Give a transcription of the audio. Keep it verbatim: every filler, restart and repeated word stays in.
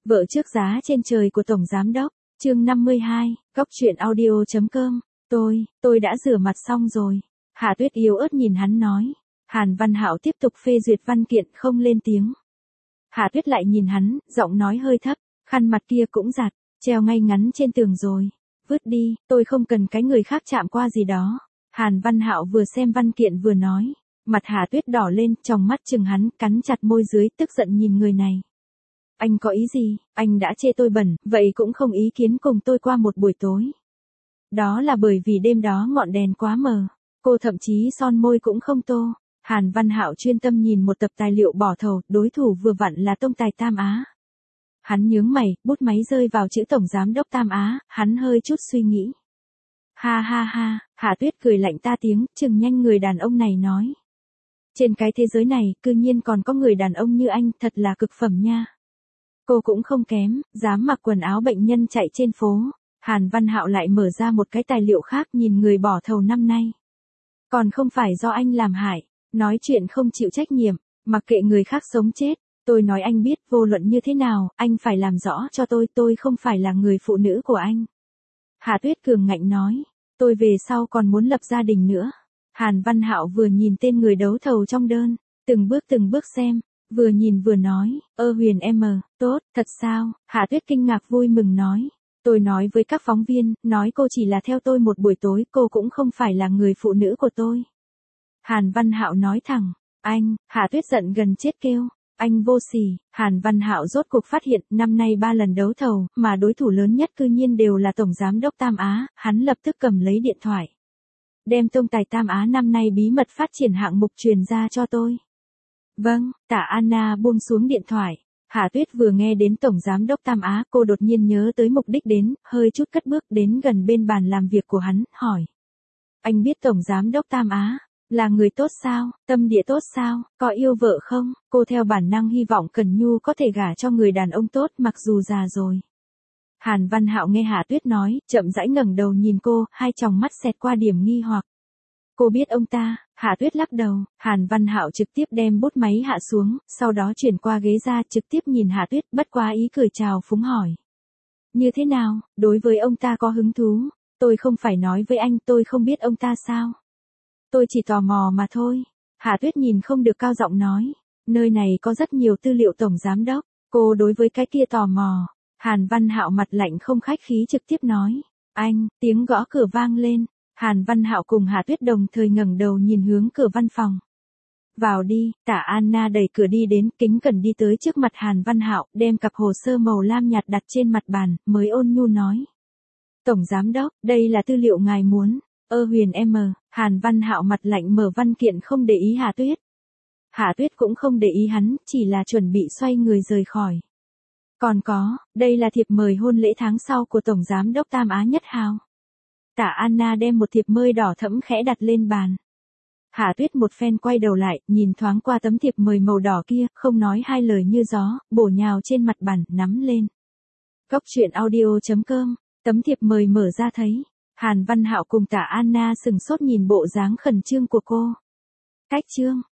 Vợ trước giá trên trời của Tổng Giám Đốc, chương năm mươi hai, góc truyện audio.com, tôi, tôi đã rửa mặt xong rồi. Hạ Tuyết yếu ớt nhìn hắn nói. Hàn Văn Hạo tiếp tục phê duyệt văn kiện không lên tiếng. Hạ Tuyết lại nhìn hắn, giọng nói hơi thấp, khăn mặt kia cũng giặt, treo ngay ngắn trên tường rồi. Vứt đi, tôi không cần cái người khác chạm qua gì đó. Hàn Văn Hạo vừa xem văn kiện vừa nói. Mặt Hạ Tuyết đỏ lên, trong mắt chừng hắn, cắn chặt môi dưới, tức giận nhìn người này. Anh có ý gì, anh đã chê tôi bẩn, vậy cũng không ý kiến cùng tôi qua một buổi tối. Đó là bởi vì đêm đó ngọn đèn quá mờ, cô thậm chí son môi cũng không tô. Hàn Văn Hạo chuyên tâm nhìn một tập tài liệu bỏ thầu, đối thủ vừa vặn là Tông Tài Tam Á. Hắn nhướng mày, bút máy rơi vào chữ Tổng Giám Đốc Tam Á, hắn hơi chút suy nghĩ. Ha ha ha, Hạ Tuyết cười lạnh ta tiếng, chừng nhanh người đàn ông này nói. Trên cái thế giới này, cư nhiên còn có người đàn ông như anh, thật là cực phẩm nha. Cô cũng không kém, dám mặc quần áo bệnh nhân chạy trên phố. Hàn Văn Hạo lại mở ra một cái tài liệu khác nhìn người bỏ thầu năm nay. Còn không phải do anh làm hại, nói chuyện không chịu trách nhiệm, mặc kệ người khác sống chết. Tôi nói anh biết vô luận như thế nào, anh phải làm rõ cho tôi, tôi không phải là người phụ nữ của anh. Hạ Tuyết cường ngạnh nói, tôi về sau còn muốn lập gia đình nữa. Hàn Văn Hạo vừa nhìn tên người đấu thầu trong đơn, từng bước từng bước xem. Vừa nhìn vừa nói, ơ Huyền em, tốt, thật sao? Hạ Tuyết kinh ngạc vui mừng nói. Tôi nói với các phóng viên, nói cô chỉ là theo tôi một buổi tối, cô cũng không phải là người phụ nữ của tôi. Hàn Văn Hạo nói thẳng, anh, Hạ Tuyết giận gần chết kêu, anh vô sỉ. Hàn Văn Hạo rốt cuộc phát hiện, năm nay ba lần đấu thầu, mà đối thủ lớn nhất cư nhiên đều là Tổng Giám Đốc Tam Á, hắn lập tức cầm lấy điện thoại. Đem Tông Tài Tam Á năm nay bí mật phát triển hạng mục truyền ra cho tôi. Vâng, Tạ Anna buông xuống điện thoại. Hạ Tuyết vừa nghe đến Tổng Giám Đốc Tam Á, cô đột nhiên nhớ tới mục đích đến, hơi chút cất bước đến gần bên bàn làm việc của hắn, hỏi. Anh biết Tổng Giám Đốc Tam Á, là người tốt sao, tâm địa tốt sao, có yêu vợ không? Cô theo bản năng hy vọng Cần Nhu có thể gả cho người đàn ông tốt mặc dù già rồi. Hàn Văn Hạo nghe Hạ Tuyết nói, chậm rãi ngẩng đầu nhìn cô, hai tròng mắt xẹt qua điểm nghi hoặc. Cô biết ông ta? Hạ Tuyết lắc đầu. Hàn Văn Hạo trực tiếp đem bút máy hạ xuống, sau đó chuyển qua ghế ra trực tiếp nhìn Hạ Tuyết, bất quá ý cười chào phúng hỏi. Như thế nào, đối với ông ta có hứng thú? Tôi không phải nói với anh tôi không biết ông ta sao? Tôi chỉ tò mò mà thôi. Hạ Tuyết nhìn không được cao giọng nói. Nơi này có rất nhiều tư liệu Tổng Giám Đốc, cô đối với cái kia tò mò. Hàn Văn Hạo mặt lạnh không khách khí trực tiếp nói. Anh, tiếng gõ cửa vang lên. Hàn Văn Hạo cùng Hạ Tuyết đồng thời ngẩng đầu nhìn hướng cửa văn phòng. Vào đi, Tạ Anna đẩy cửa đi đến, kính cẩn đi tới trước mặt Hàn Văn Hạo, đem cặp hồ sơ màu lam nhạt đặt trên mặt bàn, mới ôn nhu nói. Tổng Giám Đốc, đây là tư liệu ngài muốn. Ơ Huyền em, Hàn Văn Hạo mặt lạnh mở văn kiện không để ý Hạ Tuyết. Hạ Tuyết cũng không để ý hắn, chỉ là chuẩn bị xoay người rời khỏi. Còn có, đây là thiệp mời hôn lễ tháng sau của Tổng Giám Đốc Tam Á Nhất Hào. Tạ Anna đem một thiệp mời đỏ thẫm khẽ đặt lên bàn. Hạ Tuyết một phen quay đầu lại, nhìn thoáng qua tấm thiệp mời màu đỏ kia, không nói hai lời như gió, bổ nhào trên mặt bàn, nắm lên. Góc truyện audio.com, tấm thiệp mời mở ra thấy. Hàn Văn Hạo cùng Tạ Anna sừng sốt nhìn bộ dáng khẩn trương của cô. Cách chương.